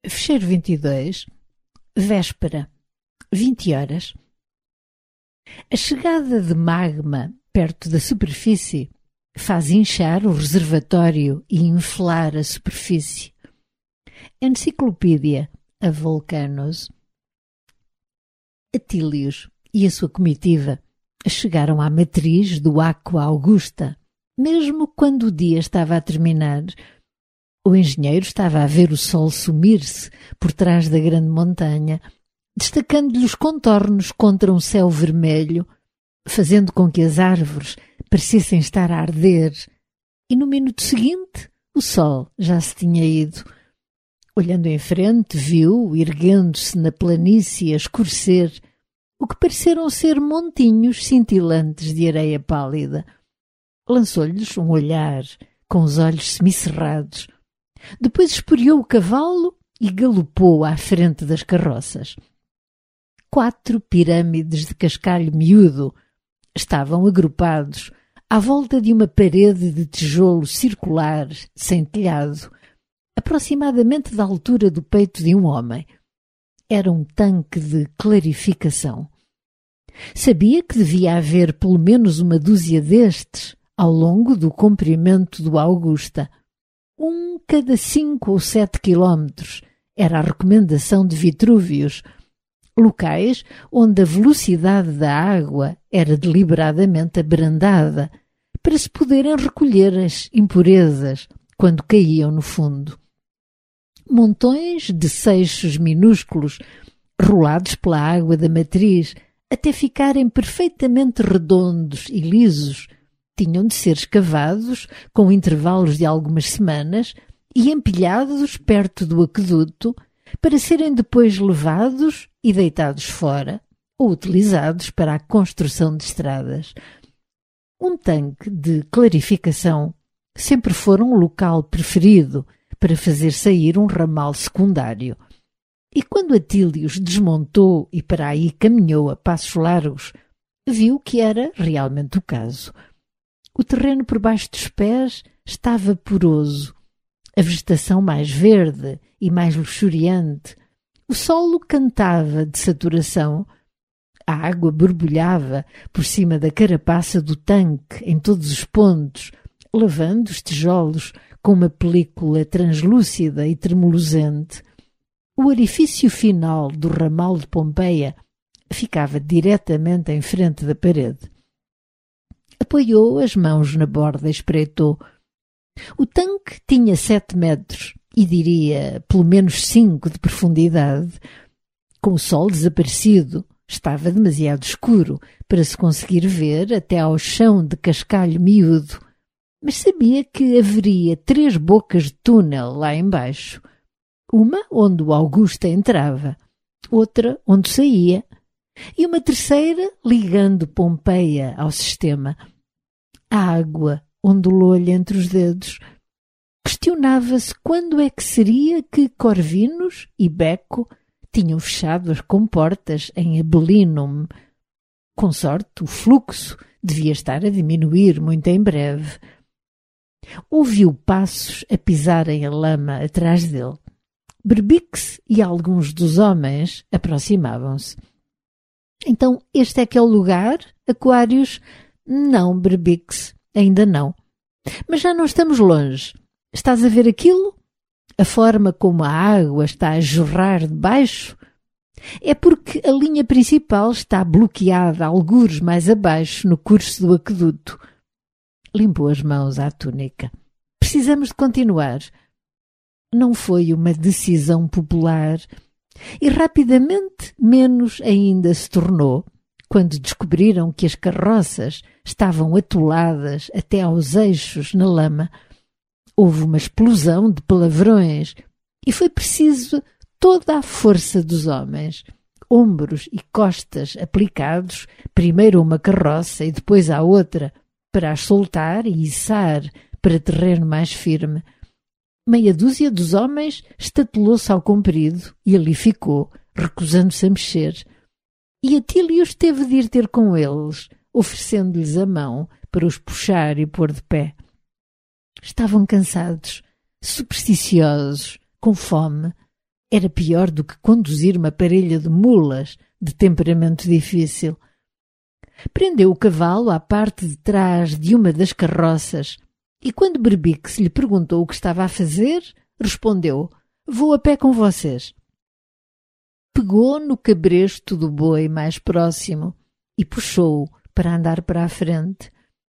Fecheiro 22, véspera, 20 horas. A chegada de magma perto da superfície faz inchar o reservatório e inflar a superfície. Enciclopédia a Volcanos. Atílios e a sua comitiva chegaram à matriz do Aqua Augusta, mesmo quando o dia estava a terminar. O engenheiro estava a ver o sol sumir-se por trás da grande montanha, destacando-lhe os contornos contra um céu vermelho, fazendo com que as árvores parecessem estar a arder. E no minuto seguinte, o sol já se tinha ido. Olhando em frente, viu, erguendo-se na planície a escurecer, o que pareceram ser montinhos cintilantes de areia pálida. Lançou-lhes um olhar, com os olhos semicerrados. Depois esporeou o cavalo e galopou à frente das carroças. 4 pirâmides de cascalho miúdo estavam agrupados à volta de uma parede de tijolo circular, sem telhado, aproximadamente da altura do peito de um homem. Era um tanque de clarificação. Sabia que devia haver pelo menos uma dúzia destes ao longo do comprimento do Augusta. Cada 5 ou 7 quilómetros era a recomendação de Vitrúvios, locais onde a velocidade da água era deliberadamente abrandada para se poderem recolher as impurezas quando caíam no fundo. Montões de seixos minúsculos, rolados pela água da matriz até ficarem perfeitamente redondos e lisos, tinham de ser escavados com intervalos de algumas semanas e empilhados perto do aqueduto para serem depois levados e deitados fora ou utilizados para a construção de estradas. Um tanque de clarificação sempre foi um local preferido para fazer sair um ramal secundário. E quando Atílios desmontou e para aí caminhou a passos largos, viu que era realmente o caso. O terreno por baixo dos pés estava poroso, a vegetação mais verde e mais luxuriante. O solo cantava de saturação. A água borbulhava por cima da carapaça do tanque em todos os pontos, lavando os tijolos com uma película translúcida e tremulosente. O orifício final do ramal de Pompeia ficava diretamente em frente da parede. Apoiou as mãos na borda e espreitou. O tanque tinha 7 metros e diria pelo menos 5 de profundidade. Com o sol desaparecido, estava demasiado escuro para se conseguir ver até ao chão de cascalho miúdo, mas sabia que haveria 3 bocas de túnel lá embaixo. Uma onde o Augusta entrava, outra onde saía, e uma terceira ligando Pompeia ao sistema. A água ondulou-lhe entre os dedos. Questionava-se quando é que seria que Corvinus e Becco tinham fechado as comportas em Abelinum. Com sorte, o fluxo devia estar a diminuir muito em breve. Ouviu passos a pisarem a lama atrás dele. Berbix e alguns dos homens aproximavam-se. Então, este é que é o lugar, Aquários? Não, Berbix, ainda não. Mas já não estamos longe. Estás a ver aquilo? A forma como a água está a jorrar de baixo? É porque a linha principal está bloqueada algures mais abaixo no curso do aqueduto. Limpou as mãos à túnica. Precisamos de continuar. Não foi uma decisão popular e rapidamente menos ainda se tornou quando descobriram que as carroças estavam atoladas até aos eixos na lama. Houve uma explosão de palavrões e foi preciso toda a força dos homens, ombros e costas aplicados primeiro a uma carroça e depois à outra, para as soltar e içar para terreno mais firme. Meia dúzia dos homens estatelou-se ao comprido e ali ficou, recusando-se a mexer. E Atílios teve de ir ter com eles, oferecendo-lhes a mão para os puxar e pôr de pé. Estavam cansados, supersticiosos, com fome. Era pior do que conduzir uma parelha de mulas de temperamento difícil. Prendeu o cavalo à parte de trás de uma das carroças e, quando Berbix lhe perguntou o que estava a fazer, respondeu: "Vou a pé com vocês." Pegou no cabresto do boi mais próximo e puxou-o para andar para a frente.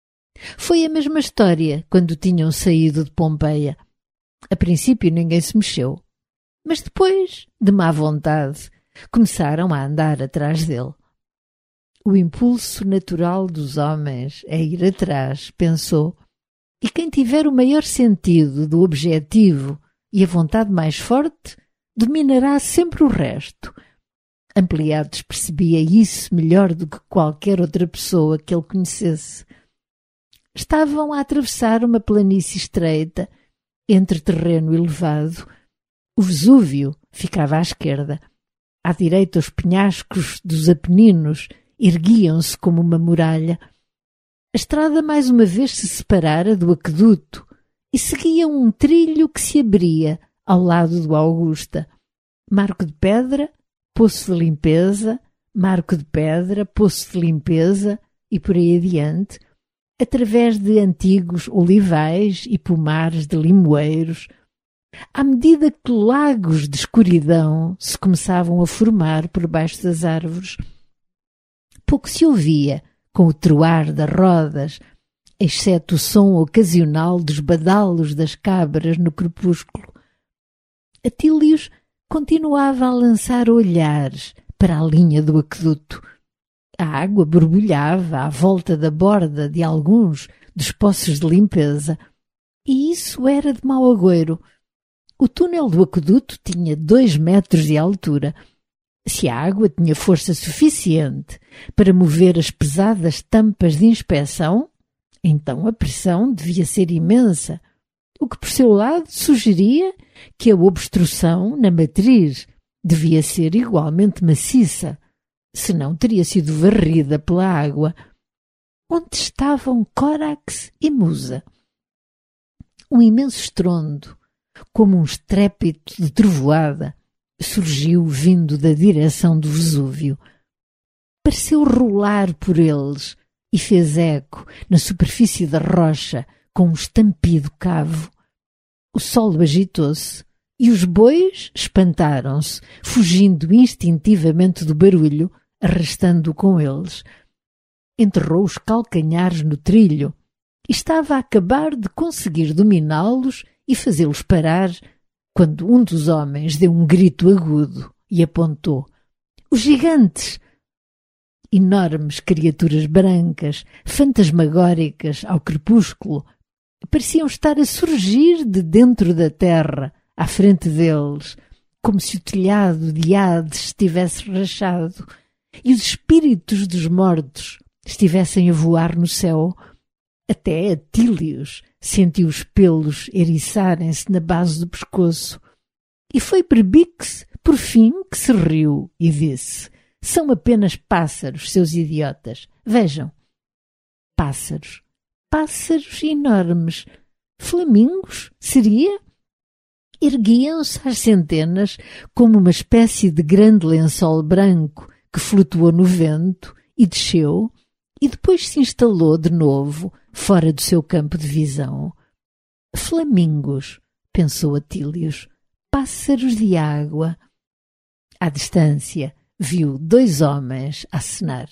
Foi a mesma história quando tinham saído de Pompeia. A princípio ninguém se mexeu, mas depois, de má vontade, começaram a andar atrás dele. O impulso natural dos homens é ir atrás, pensou, e quem tiver o maior sentido do objetivo e a vontade mais forte, dominará sempre o resto. Ampliatus percebia isso melhor do que qualquer outra pessoa que ele conhecesse. Estavam a atravessar uma planície estreita, entre terreno elevado. O Vesúvio ficava à esquerda. À direita, os penhascos dos Apeninos erguiam-se como uma muralha. A estrada mais uma vez se separara do aqueduto e seguia um trilho que se abria ao lado do Augusta. Marco de pedra, poço de limpeza, marco de pedra, poço de limpeza e por aí adiante, através de antigos olivais e pomares de limoeiros, à medida que lagos de escuridão se começavam a formar por baixo das árvores. Pouco se ouvia com o troar das rodas, exceto o som ocasional dos badalos das cabras no crepúsculo. Atílios continuava a lançar olhares para a linha do aqueduto. A água borbulhava à volta da borda de alguns dos poços de limpeza, e isso era de mau agouro. O túnel do aqueduto tinha 2 metros de altura. Se a água tinha força suficiente para mover as pesadas tampas de inspeção, então a pressão devia ser imensa, o que por seu lado sugeria que a obstrução na matriz devia ser igualmente maciça, senão teria sido varrida pela água. Onde estavam Córax e Musa? Um imenso estrondo, como um estrépito de trovoada, surgiu vindo da direção do Vesúvio. Pareceu rolar por eles e fez eco na superfície da rocha com um estampido cavo. O solo agitou-se e os bois espantaram-se, fugindo instintivamente do barulho, arrastando-o com eles. Enterrou os calcanhares no trilho e estava a acabar de conseguir dominá-los e fazê-los parar, quando um dos homens deu um grito agudo e apontou. Os gigantes! Enormes criaturas brancas, fantasmagóricas ao crepúsculo, pareciam estar a surgir de dentro da terra, à frente deles, como se o telhado de Hades estivesse rachado e os espíritos dos mortos estivessem a voar no céu. Até Atílios sentiu os pelos eriçarem-se na base do pescoço. E foi Berbix, por fim, que se riu e disse: "São apenas pássaros, seus idiotas. Vejam." Pássaros. Pássaros enormes. Flamingos, seria? Erguiam-se às centenas como uma espécie de grande lençol branco que flutuou no vento e desceu e depois se instalou de novo fora do seu campo de visão. Flamingos, pensou Atílios, pássaros de água. À distância, viu 2 homens a acenar.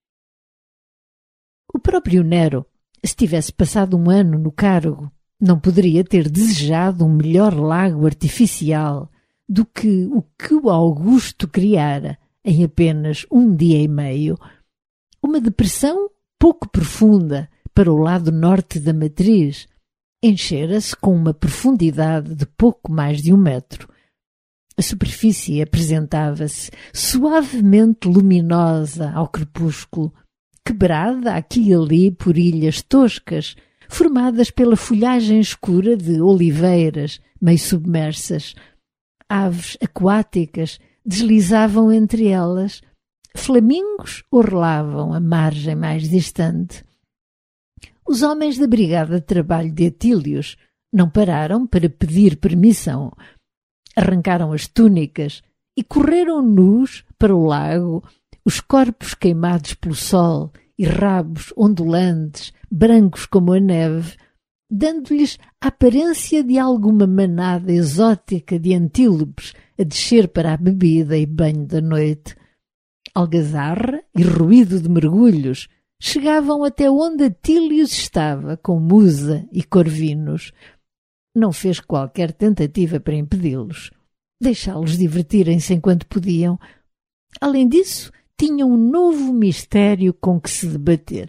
O próprio Nero, se tivesse passado 1 ano no cargo, não poderia ter desejado um melhor lago artificial do que o Augusto criara em apenas 1 dia e meio. Uma depressão pouco profunda para o lado norte da matriz, enchera-se com uma profundidade de pouco mais de 1 metro. A superfície apresentava-se suavemente luminosa ao crepúsculo, quebrada aqui e ali por ilhas toscas, formadas pela folhagem escura de oliveiras meio submersas. Aves aquáticas deslizavam entre elas, flamingos orlavam a margem mais distante. Os homens da brigada de trabalho de Atílios não pararam para pedir permissão. Arrancaram as túnicas e correram nus para o lago, os corpos queimados pelo sol e rabos ondulantes, brancos como a neve, dando-lhes a aparência de alguma manada exótica de antílopes a descer para a bebida e banho da noite. Algazarra e ruído de mergulhos chegavam até onde Atílios estava, com Musa e Corvinos. Não fez qualquer tentativa para impedi-los, deixá-los divertirem-se enquanto podiam. Além disso, tinha um novo mistério com que se debater.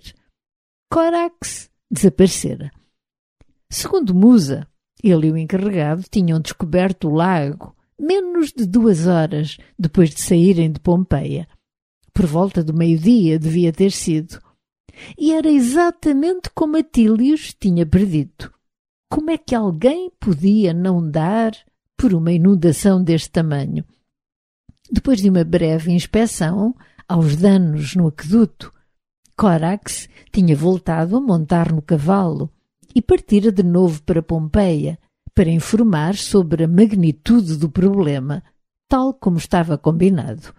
Corax desaparecera. Segundo Musa, ele e o encarregado tinham descoberto o lago menos de 2 horas depois de saírem de Pompeia. Por volta do meio-dia devia ter sido. E era exatamente como Atílios tinha predito. Como é que alguém podia não dar por uma inundação deste tamanho? Depois de uma breve inspeção aos danos no aqueduto, Corax tinha voltado a montar no cavalo e partira de novo para Pompeia para informar sobre a magnitude do problema, tal como estava combinado.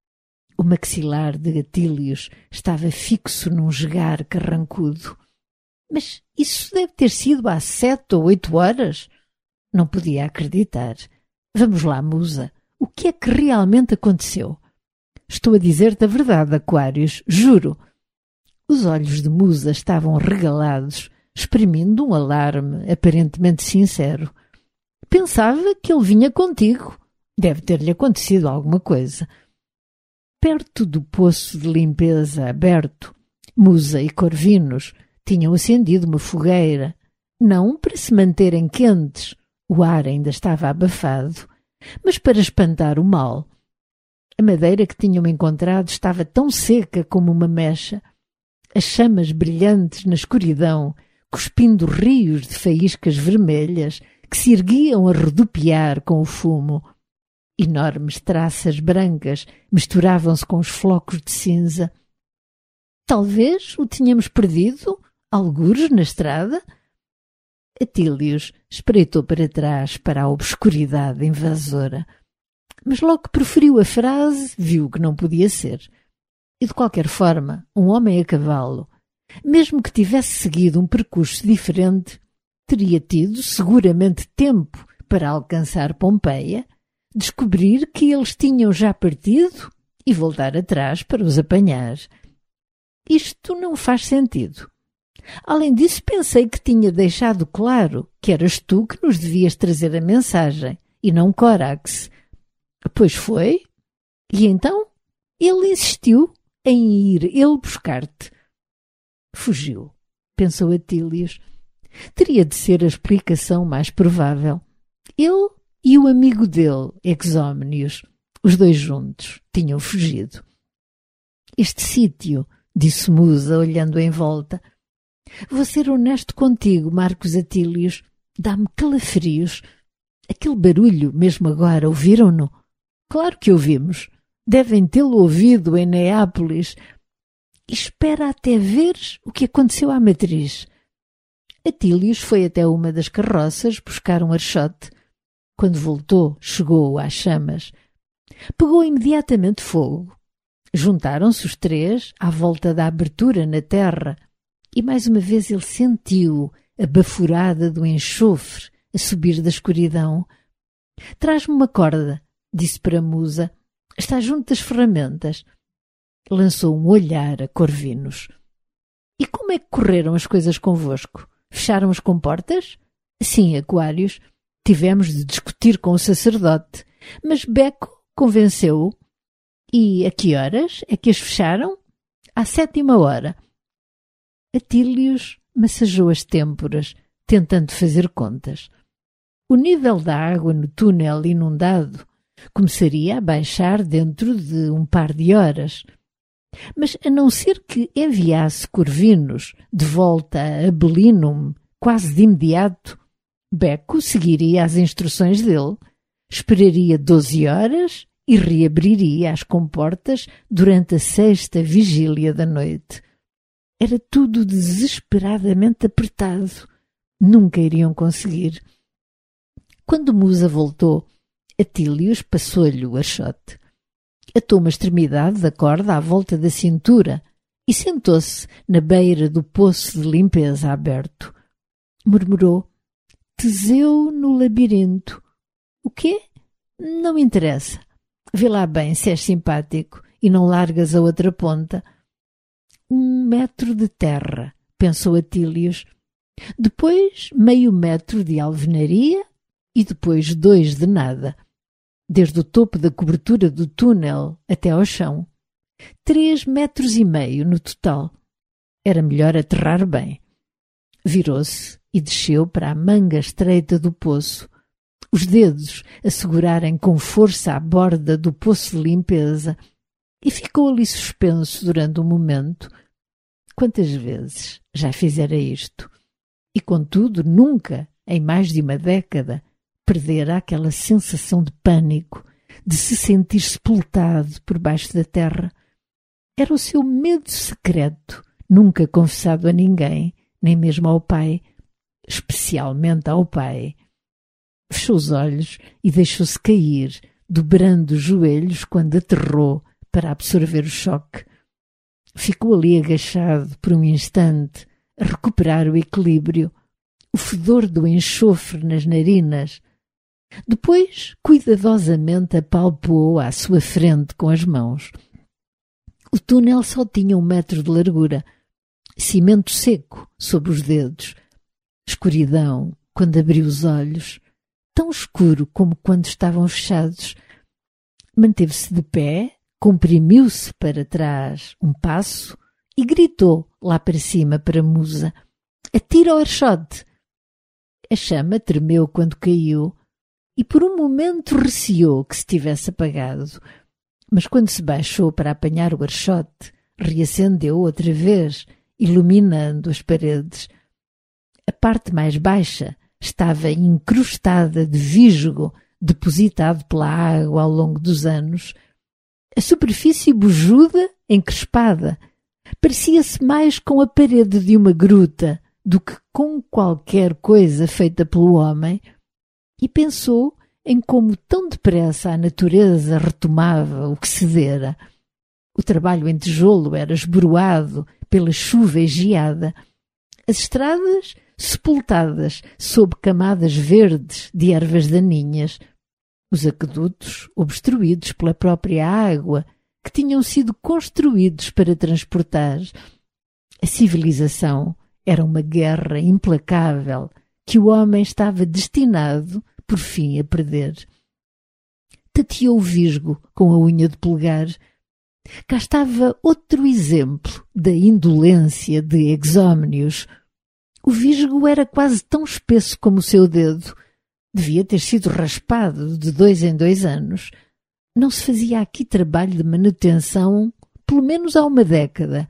O maxilar de Atílios estava fixo num esgar carrancudo. Mas isso deve ter sido há 7 ou 8 horas? Não podia acreditar. Vamos lá, Musa. O que é que realmente aconteceu? Estou a dizer-te a verdade, Aquários, juro. Os olhos de Musa estavam regalados, exprimindo um alarme aparentemente sincero. Pensava que ele vinha contigo. Deve ter-lhe acontecido alguma coisa. Perto do poço de limpeza aberto, Musa e Corvinos tinham acendido uma fogueira, não para se manterem quentes, o ar ainda estava abafado, mas para espantar o mal. A madeira que tinham encontrado estava tão seca como uma mecha. As chamas brilhantes na escuridão, cuspindo rios de faíscas vermelhas que se erguiam a rodopiar com o fumo. Enormes traças brancas misturavam-se com os flocos de cinza. Talvez o tínhamos perdido, algures na estrada? Atílios espreitou para trás para a obscuridade invasora. Mas logo que proferiu a frase, viu que não podia ser. E de qualquer forma, um homem a cavalo, mesmo que tivesse seguido um percurso diferente, teria tido seguramente tempo para alcançar Pompeia, descobrir que eles tinham já partido e voltar atrás para os apanhar. Isto não faz sentido. Além disso, pensei que tinha deixado claro que eras tu que nos devias trazer a mensagem, e não Corax. Pois foi. E então? Ele insistiu em ir ele buscar-te. Fugiu, pensou Atílios. Teria de ser a explicação mais provável. Ele e o amigo dele, Exómnios, os dois juntos, tinham fugido. Este sítio, disse Musa, olhando em volta. Vou ser honesto contigo, Marcos Atílios. Dá-me calafrios. Aquele barulho, mesmo agora, ouviram-no? Claro que ouvimos. Devem tê-lo ouvido em Neápolis. Espera até veres o que aconteceu à matriz. Atílios foi até uma das carroças buscar um archote. Quando voltou, chegou às chamas. Pegou imediatamente fogo. Juntaram-se os 3 à volta da abertura na terra e mais uma vez ele sentiu a baforada do enxofre a subir da escuridão. Traz-me uma corda, disse para Musa. Está junto das ferramentas. Lançou um olhar a Corvinos. E como é que correram as coisas convosco? Fecharam as comportas? Sim, Aquários. Tivemos de discutir com o sacerdote, mas Beco convenceu-o. E a que horas é que as fecharam? À 7ª hora. Atílios massageou as têmporas, tentando fazer contas. O nível da água no túnel inundado começaria a baixar dentro de um par de horas. Mas a não ser que enviasse Corvinos de volta a Belinum quase de imediato, Beco seguiria as instruções dele, esperaria 12 horas e reabriria as comportas durante a 6ª vigília da noite. Era tudo desesperadamente apertado. Nunca iriam conseguir. Quando Musa voltou, Atílios passou-lhe o archote. Atou uma extremidade da corda à volta da cintura e sentou-se na beira do poço de limpeza aberto. Murmurou: Teseu no labirinto. O quê? Não me interessa. Vê lá bem se és simpático e não largas a outra ponta. 1 metro de terra, pensou Atílios. Depois 0,5 metro de alvenaria e depois 2 de nada. Desde o topo da cobertura do túnel até ao chão. 3,5 metros no total. Era melhor aterrar bem. Virou-se e desceu para a manga estreita do poço, os dedos a segurarem com força a borda do poço de limpeza, e ficou ali suspenso durante um momento. Quantas vezes já fizera isto? E, contudo, nunca, em mais de uma década, perdera aquela sensação de pânico, de se sentir sepultado por baixo da terra. Era o seu medo secreto, nunca confessado a ninguém, nem mesmo ao pai, especialmente ao pai. Fechou os olhos e deixou-se cair, dobrando os joelhos quando aterrou para absorver o choque. Ficou ali agachado por um instante, a recuperar o equilíbrio, o fedor do enxofre nas narinas. Depois, cuidadosamente apalpou à sua frente com as mãos. O túnel só tinha 1 metro de largura, cimento seco sobre os dedos, escuridão quando abriu os olhos, tão escuro como quando estavam fechados. Manteve-se de pé, comprimiu-se para trás um passo e gritou lá para cima para a musa: Atira o archote! A chama tremeu quando caiu e por um momento receou que se tivesse apagado, mas quando se baixou para apanhar o archote, reacendeu outra vez, iluminando as paredes. A parte mais baixa estava incrustada de visgo depositado pela água ao longo dos anos. A superfície bujuda, encrespada, parecia-se mais com a parede de uma gruta do que com qualquer coisa feita pelo homem, e pensou em como tão depressa a natureza retomava o que cedera. O trabalho em tijolo era esboroado pela chuva e geada. As estradas sepultadas sob camadas verdes de ervas daninhas. Os aquedutos obstruídos pela própria água que tinham sido construídos para transportar. A civilização era uma guerra implacável que o homem estava destinado, por fim, a perder. Tateou o visgo com a unha de polegar. Cá estava outro exemplo da indolência de Exómnios. O visgo era quase tão espesso como o seu dedo. Devia ter sido raspado de 2 em 2 anos. Não se fazia aqui trabalho de manutenção, pelo menos há uma década.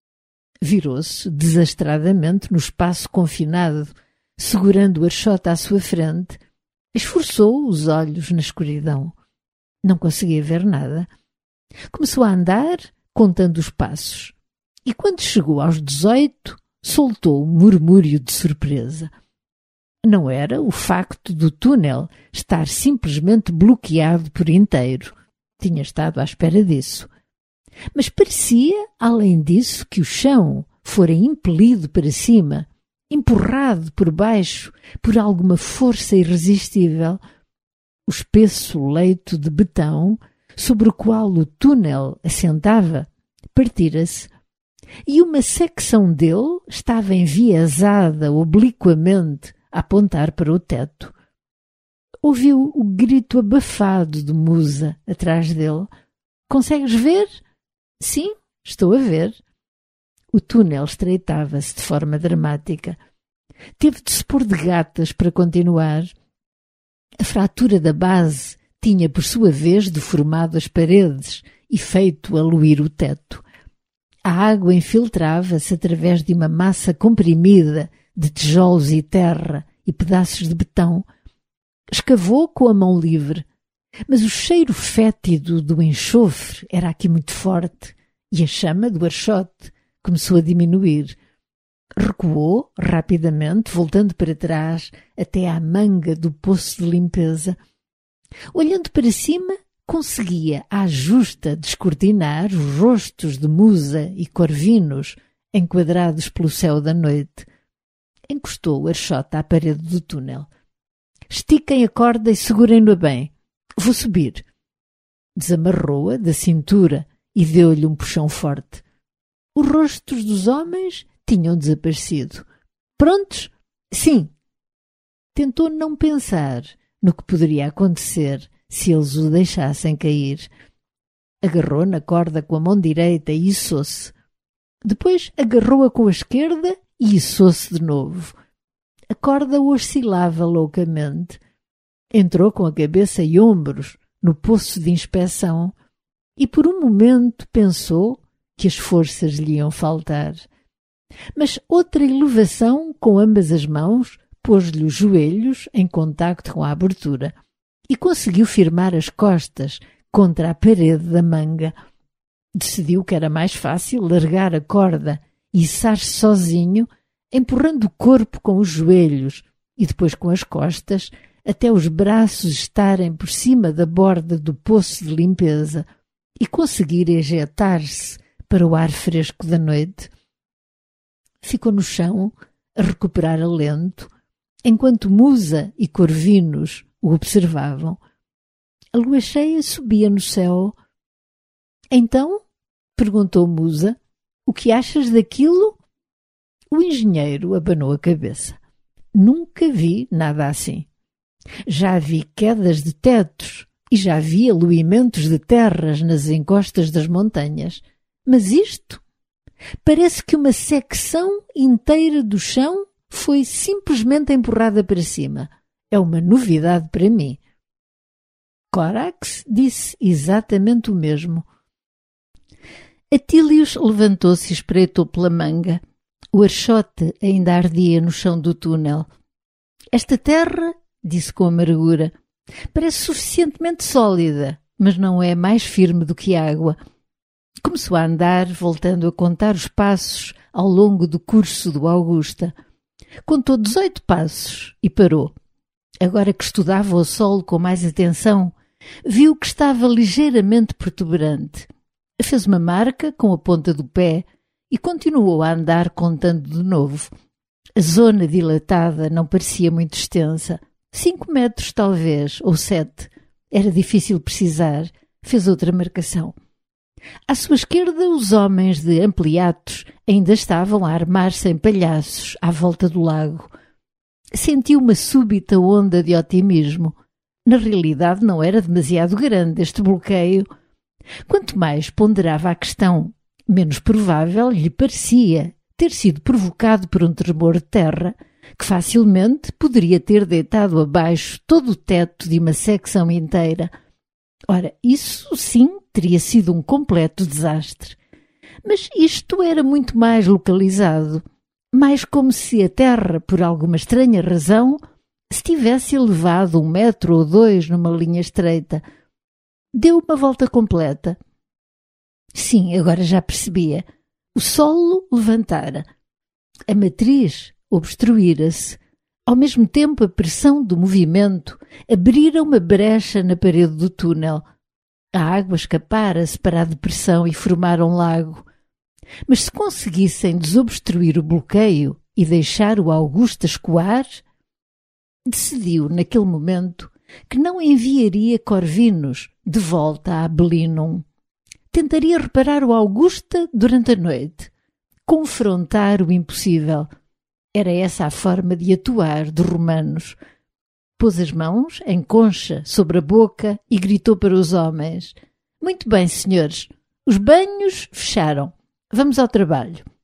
Virou-se desastradamente no espaço confinado, segurando o archote à sua frente. Esforçou os olhos na escuridão. Não conseguia ver nada. Começou a andar, contando os passos. E quando chegou aos 18, soltou um murmúrio de surpresa. Não era o facto do túnel estar simplesmente bloqueado por inteiro. Tinha estado à espera disso. Mas parecia, além disso, que o chão fora impelido para cima, empurrado por baixo por alguma força irresistível. O espesso leito de betão sobre o qual o túnel assentava partira-se, e uma secção dele estava enviesada obliquamente a apontar para o teto. Ouviu o grito abafado de Musa atrás dele. Consegues ver? Sim, estou a ver. O túnel estreitava-se de forma dramática. Teve de se pôr de gatas para continuar. A fratura da base tinha, por sua vez, deformado as paredes e feito aluir o teto. A água infiltrava-se através de uma massa comprimida de tijolos e terra e pedaços de betão. Escavou com a mão livre, mas o cheiro fétido do enxofre era aqui muito forte e a chama do archote começou a diminuir. Recuou rapidamente, voltando para trás até à manga do poço de limpeza. Olhando para cima, conseguia à justa descortinar os rostos de Musa e Corvinos enquadrados pelo céu da noite. Encostou o Archote à parede do túnel. Estiquem a corda e segurem-no bem. Vou subir. Desamarrou-a da cintura e deu-lhe um puxão forte. Os rostos dos homens tinham desaparecido. Prontos? Sim. Tentou não pensar no que poderia acontecer se eles o deixassem cair. Agarrou na corda com a mão direita e içou-se. Depois agarrou-a com a esquerda e içou-se de novo. A corda oscilava loucamente. Entrou com a cabeça e ombros no poço de inspeção e por um momento pensou que as forças lhe iam faltar. Mas outra elevação com ambas as mãos pôs-lhe os joelhos em contacto com a abertura e conseguiu firmar as costas contra a parede da manga. Decidiu que era mais fácil largar a corda e içar-se sozinho, empurrando o corpo com os joelhos e depois com as costas, até os braços estarem por cima da borda do poço de limpeza e conseguir ejetar-se para o ar fresco da noite. Ficou no chão, a recuperar alento, enquanto Musa e Corvinos o observavam. A lua cheia subia no céu. Então, perguntou Musa, o que achas daquilo? O engenheiro abanou a cabeça. Nunca vi nada assim. Já vi quedas de tetos e já vi aluimentos de terras nas encostas das montanhas. Mas isto? Parece que uma secção inteira do chão foi simplesmente empurrada para cima. É uma novidade para mim. Corax disse exatamente o mesmo. Atílios levantou-se e espreitou pela manga. O Archote ainda ardia no chão do túnel. Esta terra, disse com amargura, parece suficientemente sólida, mas não é mais firme do que a água. Começou a andar, voltando a contar os passos ao longo do curso do Augusta. Contou 18 passos e parou. Agora que estudava o solo com mais atenção, viu que estava ligeiramente protuberante. Fez uma marca com a ponta do pé e continuou a andar contando de novo. A zona dilatada não parecia muito extensa. 5 metros talvez, ou 7. Era difícil precisar. Fez outra marcação. À sua esquerda, os homens de Ampliatos ainda estavam a armar-se em palhaços à volta do lago. Sentiu uma súbita onda de otimismo. Na realidade, não era demasiado grande este bloqueio. Quanto mais ponderava a questão, menos provável lhe parecia ter sido provocado por um tremor de terra que facilmente poderia ter deitado abaixo todo o teto de uma secção inteira. Ora, isso sim teria sido um completo desastre. Mas isto era muito mais localizado, mais como se a terra, por alguma estranha razão, se tivesse elevado 1 metro ou 2 numa linha estreita. Deu uma volta completa. Sim, agora já percebia. O solo levantara. A matriz obstruíra-se. Ao mesmo tempo, a pressão do movimento abrira uma brecha na parede do túnel. A água escapara-se para a depressão e formara um lago. Mas se conseguissem desobstruir o bloqueio e deixar o Augusta escoar, decidiu naquele momento que não enviaria Corvinos de volta a Belinum. Tentaria reparar o Augusta durante a noite, confrontar o impossível. Era essa a forma de atuar dos romanos. Pôs as mãos em concha sobre a boca e gritou para os homens: "Muito bem, senhores, os banhos fecharam. Vamos ao trabalho."